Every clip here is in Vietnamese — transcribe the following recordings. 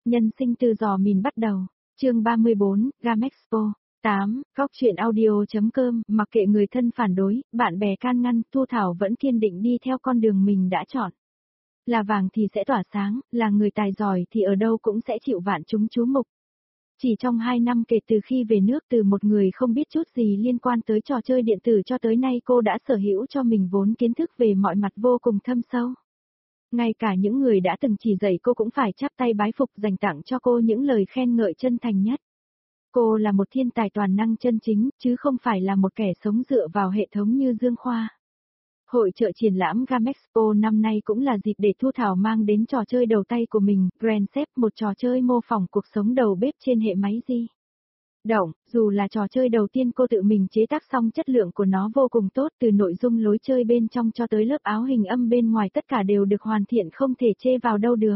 Nhân sinh từ giò mìn bắt đầu. Chương 34, Gamexpo. 8. Góc truyện audio.com. Mặc kệ người thân phản đối, bạn bè can ngăn, Thu Thảo vẫn kiên định đi theo con đường mình đã chọn. Là vàng thì sẽ tỏa sáng, là người tài giỏi thì ở đâu cũng sẽ chịu vạn chúng chú mục. Chỉ trong 2 năm kể từ khi về nước, từ một người không biết chút gì liên quan tới trò chơi điện tử cho tới nay, cô đã sở hữu cho mình vốn kiến thức về mọi mặt vô cùng thâm sâu. Ngay cả những người đã từng chỉ dạy cô cũng phải chắp tay bái phục, dành tặng cho cô những lời khen ngợi chân thành nhất. Cô là một thiên tài toàn năng chân chính, chứ không phải là một kẻ sống dựa vào hệ thống như Dương Khoa. Hội chợ triển lãm Gamexpo năm nay cũng là dịp để Thu Thảo mang đến trò chơi đầu tay của mình, Grand Chef, một trò chơi mô phỏng cuộc sống đầu bếp trên hệ máy di động. Dù là trò chơi đầu tiên cô tự mình chế tác, xong chất lượng của nó vô cùng tốt, từ nội dung lối chơi bên trong cho tới lớp áo hình âm bên ngoài, tất cả đều được hoàn thiện không thể chê vào đâu được.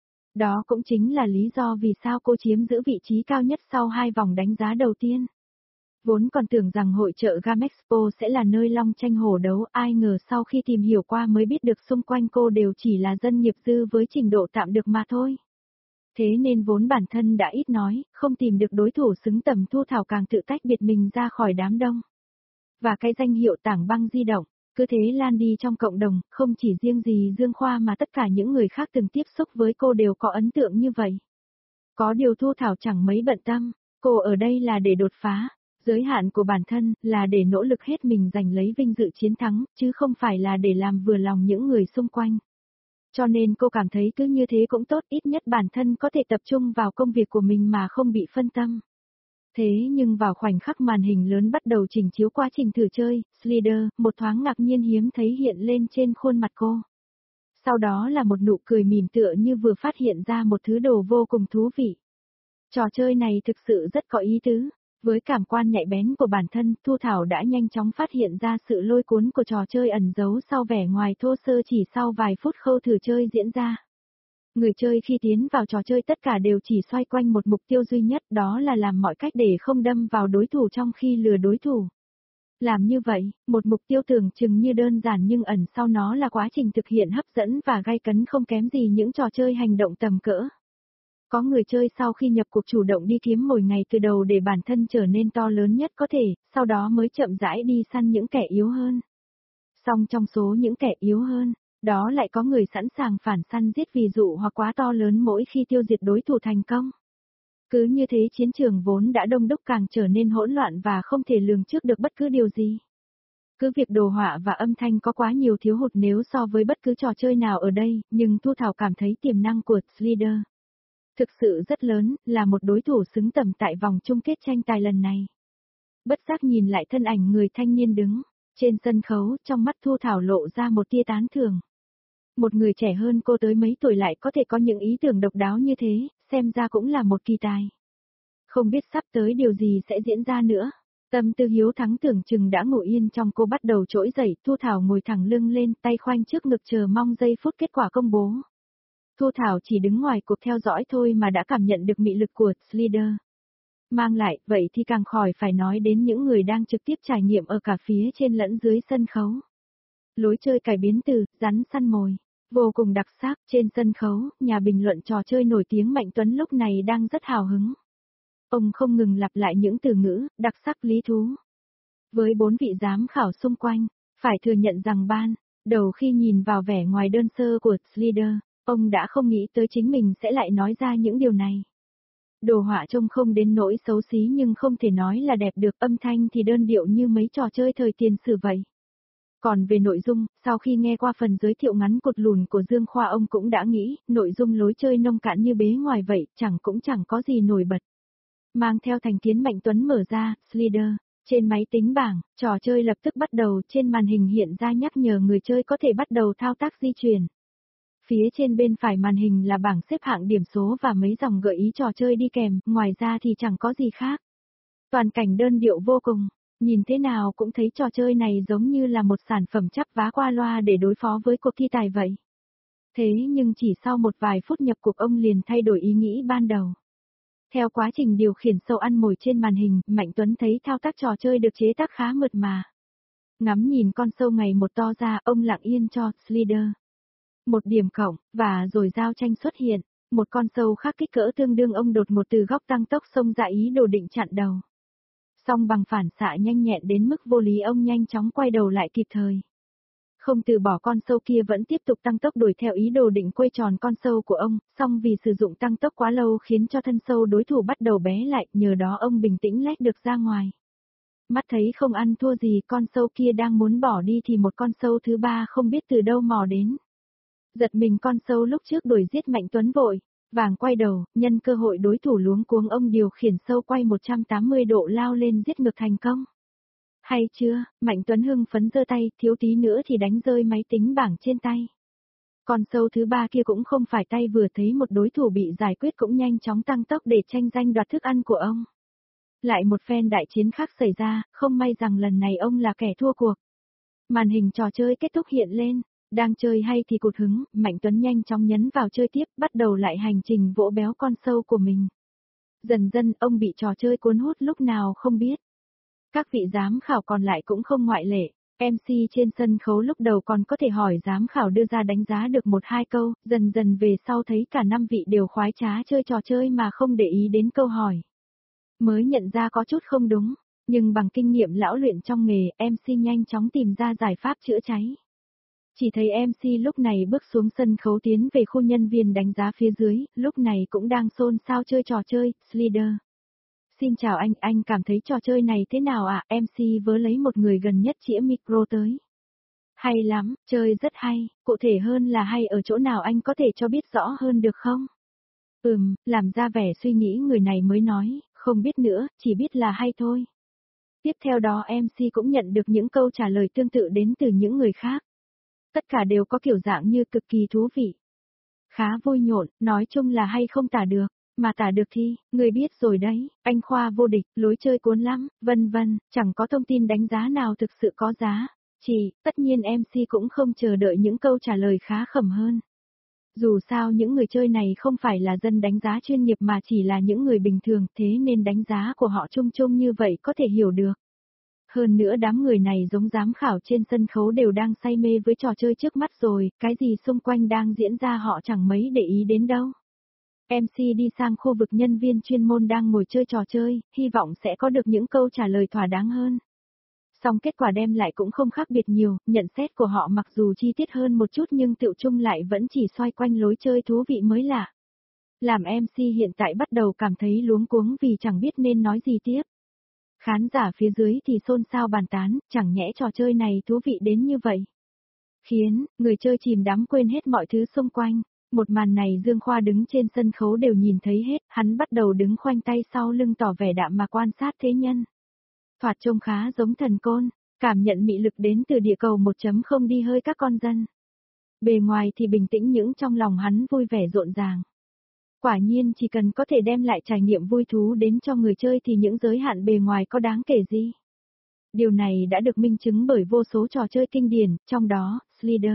Đó cũng chính là lý do vì sao cô chiếm giữ vị trí cao nhất sau 2 vòng đánh giá đầu tiên. Vốn còn tưởng rằng hội chợ Gamexpo sẽ là nơi long tranh hổ đấu, ai ngờ sau khi tìm hiểu qua mới biết được xung quanh cô đều chỉ là dân nghiệp dư với trình độ tạm được mà thôi. Thế nên vốn bản thân đã ít nói, không tìm được đối thủ xứng tầm, Thu Thảo càng tự tách biệt mình ra khỏi đám đông. Và cái danh hiệu tảng băng di động, cứ thế lan đi trong cộng đồng, không chỉ riêng gì Dương Khoa mà tất cả những người khác từng tiếp xúc với cô đều có ấn tượng như vậy. Có điều Thu Thảo chẳng mấy bận tâm, cô ở đây là để đột phá. Giới hạn của bản thân là để nỗ lực hết mình giành lấy vinh dự chiến thắng, chứ không phải là để làm vừa lòng những người xung quanh. Cho nên cô cảm thấy cứ như thế cũng tốt, ít nhất bản thân có thể tập trung vào công việc của mình mà không bị phân tâm. Thế nhưng vào khoảnh khắc màn hình lớn bắt đầu trình chiếu quá trình thử chơi, Slider, một thoáng ngạc nhiên hiếm thấy hiện lên trên khuôn mặt cô. Sau đó là một nụ cười mỉm tựa như vừa phát hiện ra một thứ đồ vô cùng thú vị. Trò chơi này thực sự rất có ý tứ. Với cảm quan nhạy bén của bản thân, Thu Thảo đã nhanh chóng phát hiện ra sự lôi cuốn của trò chơi ẩn giấu sau vẻ ngoài thô sơ chỉ sau vài phút khâu thử chơi diễn ra. Người chơi khi tiến vào trò chơi tất cả đều chỉ xoay quanh một mục tiêu duy nhất, đó là làm mọi cách để không đâm vào đối thủ trong khi lừa đối thủ. Làm như vậy, một mục tiêu tưởng chừng như đơn giản nhưng ẩn sau nó là quá trình thực hiện hấp dẫn và gay cấn không kém gì những trò chơi hành động tầm cỡ. Có người chơi sau khi nhập cuộc chủ động đi kiếm mồi ngay từ đầu để bản thân trở nên to lớn nhất có thể, sau đó mới chậm rãi đi săn những kẻ yếu hơn. Song trong số những kẻ yếu hơn, đó lại có người sẵn sàng phản săn giết ví dụ hoặc quá to lớn mỗi khi tiêu diệt đối thủ thành công. Cứ như thế chiến trường vốn đã đông đúc càng trở nên hỗn loạn và không thể lường trước được bất cứ điều gì. Cứ việc đồ họa và âm thanh có quá nhiều thiếu hụt nếu so với bất cứ trò chơi nào ở đây, nhưng Thu Thảo cảm thấy tiềm năng của Slider thực sự rất lớn, là một đối thủ xứng tầm tại vòng chung kết tranh tài lần này. Bất giác nhìn lại thân ảnh người thanh niên đứng trên sân khấu, trong mắt Thu Thảo lộ ra một tia tán thưởng. Một người trẻ hơn cô tới mấy tuổi lại có thể có những ý tưởng độc đáo như thế, xem ra cũng là một kỳ tài. Không biết sắp tới điều gì sẽ diễn ra nữa. Tâm tư hiếu thắng tưởng chừng đã ngủ yên trong cô bắt đầu trỗi dậy, Thu Thảo ngồi thẳng lưng lên, tay khoanh trước ngực chờ mong giây phút kết quả công bố. Thu Thảo chỉ đứng ngoài cuộc theo dõi thôi mà đã cảm nhận được mị lực của Slider mang lại, vậy thì càng khỏi phải nói đến những người đang trực tiếp trải nghiệm ở cả phía trên lẫn dưới sân khấu. Lối chơi cải biến từ rắn săn mồi, vô cùng đặc sắc. Trên sân khấu, nhà bình luận trò chơi nổi tiếng Mạnh Tuấn lúc này đang rất hào hứng. Ông không ngừng lặp lại những từ ngữ đặc sắc lý thú. Với 4 vị giám khảo xung quanh, phải thừa nhận rằng ban đầu khi nhìn vào vẻ ngoài đơn sơ của Slider, ông đã không nghĩ tới chính mình sẽ lại nói ra những điều này. Đồ họa trông không đến nỗi xấu xí nhưng không thể nói là đẹp được, âm thanh thì đơn điệu như mấy trò chơi thời tiền sử vậy. Còn về nội dung, sau khi nghe qua phần giới thiệu ngắn cụt lùn của Dương Khoa, ông cũng đã nghĩ, nội dung lối chơi nông cạn như bế ngoài vậy, chẳng có gì nổi bật. Mang theo thành kiến Mạnh Tuấn mở ra, Slider, trên máy tính bảng, trò chơi lập tức bắt đầu, trên màn hình hiện ra nhắc nhở người chơi có thể bắt đầu thao tác di chuyển. Phía trên bên phải màn hình là bảng xếp hạng điểm số và mấy dòng gợi ý trò chơi đi kèm, ngoài ra thì chẳng có gì khác. Toàn cảnh đơn điệu vô cùng, nhìn thế nào cũng thấy trò chơi này giống như là một sản phẩm chắp vá qua loa để đối phó với cuộc thi tài vậy. Thế nhưng chỉ sau một vài phút nhập cuộc ông liền thay đổi ý nghĩ ban đầu. Theo quá trình điều khiển sâu ăn mồi trên màn hình, Mạnh Tuấn thấy thao tác trò chơi được chế tác khá mượt mà. Ngắm nhìn con sâu ngày một to ra, ông lặng yên cho Slider một điểm cộng, và rồi giao tranh xuất hiện. Một con sâu khác kích cỡ tương đương ông đột ngột từ góc tăng tốc xông ra ý đồ định chặn đầu. Song bằng phản xạ nhanh nhẹn đến mức vô lý ông nhanh chóng quay đầu lại kịp thời. Không từ bỏ con sâu kia vẫn tiếp tục tăng tốc đuổi theo ý đồ định quay tròn con sâu của ông, song vì sử dụng tăng tốc quá lâu khiến cho thân sâu đối thủ bắt đầu bé lại, nhờ đó ông bình tĩnh lách được ra ngoài. Mắt thấy không ăn thua gì, con sâu kia đang muốn bỏ đi thì một con sâu thứ ba không biết từ đâu mò đến. Giật mình con sâu lúc trước đuổi giết Mạnh Tuấn vội, vàng quay đầu, nhân cơ hội đối thủ luống cuống ông điều khiển sâu quay 180 độ lao lên giết ngược thành công. Hay chưa, Mạnh Tuấn hưng phấn giơ tay, thiếu tí nữa thì đánh rơi máy tính bảng trên tay. Con sâu thứ ba kia cũng không phải tay vừa thấy một đối thủ bị giải quyết cũng nhanh chóng tăng tốc để tranh giành đoạt thức ăn của ông. Lại một phen đại chiến khác xảy ra, không may rằng lần này ông là kẻ thua cuộc. Màn hình trò chơi kết thúc hiện lên, đang chơi hay thì cụt hứng, Mạnh Tuấn nhanh chóng nhấn vào chơi tiếp, bắt đầu lại hành trình vỗ béo con sâu của mình. Dần dần ông bị trò chơi cuốn hút lúc nào không biết. Các vị giám khảo còn lại cũng không ngoại lệ, MC trên sân khấu lúc đầu còn có thể hỏi giám khảo đưa ra đánh giá được 1-2 câu, dần dần về sau thấy cả 5 vị đều khoái trá chơi trò chơi mà không để ý đến câu hỏi. Mới nhận ra có chút không đúng, nhưng bằng kinh nghiệm lão luyện trong nghề, MC nhanh chóng tìm ra giải pháp chữa cháy. Chỉ thấy MC lúc này bước xuống sân khấu tiến về khu nhân viên đánh giá phía dưới, lúc này cũng đang xôn xao chơi trò chơi, Slider. Xin chào anh cảm thấy trò chơi này thế nào ạ? MC vớ lấy một người gần nhất chĩa micro tới. Hay lắm, chơi rất hay, cụ thể hơn là hay ở chỗ nào anh có thể cho biết rõ hơn được không? Làm ra vẻ suy nghĩ người này mới nói, không biết nữa, chỉ biết là hay thôi. Tiếp theo đó MC cũng nhận được những câu trả lời tương tự đến từ những người khác. Tất cả đều có kiểu dạng như cực kỳ thú vị. Khá vui nhộn, nói chung là hay không tả được. Mà tả được thì, người biết rồi đấy, anh Khoa vô địch, lối chơi cuốn lắm, vân vân, chẳng có thông tin đánh giá nào thực sự có giá. Tất nhiên MC cũng không chờ đợi những câu trả lời khá khẩm hơn. Dù sao những người chơi này không phải là dân đánh giá chuyên nghiệp mà chỉ là những người bình thường, thế nên đánh giá của họ chung chung như vậy có thể hiểu được. Hơn nữa đám người này giống giám khảo trên sân khấu đều đang say mê với trò chơi trước mắt rồi, cái gì xung quanh đang diễn ra họ chẳng mấy để ý đến đâu. MC đi sang khu vực nhân viên chuyên môn đang ngồi chơi trò chơi, hy vọng sẽ có được những câu trả lời thỏa đáng hơn. Song kết quả đem lại cũng không khác biệt nhiều, nhận xét của họ mặc dù chi tiết hơn một chút nhưng tựu chung lại vẫn chỉ xoay quanh lối chơi thú vị mới lạ. Làm MC hiện tại bắt đầu cảm thấy luống cuống vì chẳng biết nên nói gì tiếp. Khán giả phía dưới thì xôn xao bàn tán, chẳng nhẽ trò chơi này thú vị đến như vậy. Khiến người chơi chìm đắm quên hết mọi thứ xung quanh. Một màn này Dương Khoa đứng trên sân khấu đều nhìn thấy hết, hắn bắt đầu đứng khoanh tay sau lưng tỏ vẻ đạm mà quan sát thế nhân. Thoạt trông khá giống thần côn, cảm nhận mị lực đến từ địa cầu 1.0 đi hơi các con dân. Bề ngoài thì bình tĩnh những trong lòng hắn vui vẻ rộn ràng. Quả nhiên chỉ cần có thể đem lại trải nghiệm vui thú đến cho người chơi thì những giới hạn bề ngoài có đáng kể gì. Điều này đã được minh chứng bởi vô số trò chơi kinh điển, trong đó, Slider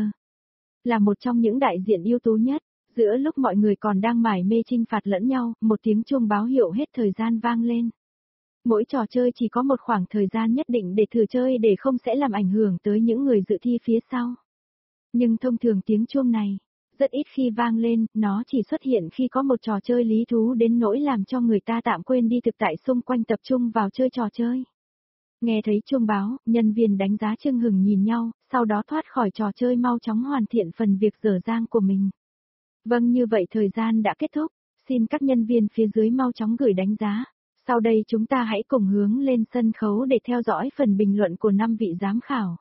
là một trong những đại diện ưu tú nhất. Giữa lúc mọi người còn đang mải mê chinh phạt lẫn nhau, một tiếng chuông báo hiệu hết thời gian vang lên. Mỗi trò chơi chỉ có một khoảng thời gian nhất định để thử chơi để không sẽ làm ảnh hưởng tới những người dự thi phía sau. Nhưng thông thường tiếng chuông này, rất ít khi vang lên, nó chỉ xuất hiện khi có một trò chơi lý thú đến nỗi làm cho người ta tạm quên đi thực tại xung quanh tập trung vào chơi trò chơi. Nghe thấy chuông báo, nhân viên đánh giá chưng hừng nhìn nhau, sau đó thoát khỏi trò chơi mau chóng hoàn thiện phần việc dở dang của mình. Vâng, như vậy thời gian đã kết thúc, xin các nhân viên phía dưới mau chóng gửi đánh giá. Sau đây chúng ta hãy cùng hướng lên sân khấu để theo dõi phần bình luận của 5 vị giám khảo.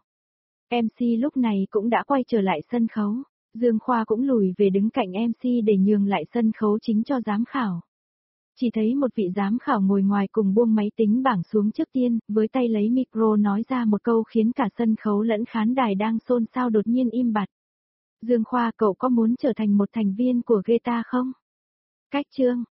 MC lúc này cũng đã quay trở lại sân khấu, Dương Khoa cũng lùi về đứng cạnh MC để nhường lại sân khấu chính cho giám khảo. Chỉ thấy một vị giám khảo ngồi ngoài cùng buông máy tính bảng xuống trước tiên, với tay lấy micro nói ra một câu khiến cả sân khấu lẫn khán đài đang xôn xao đột nhiên im bặt. Dương Khoa, cậu có muốn trở thành một thành viên của Geta không? Cách chương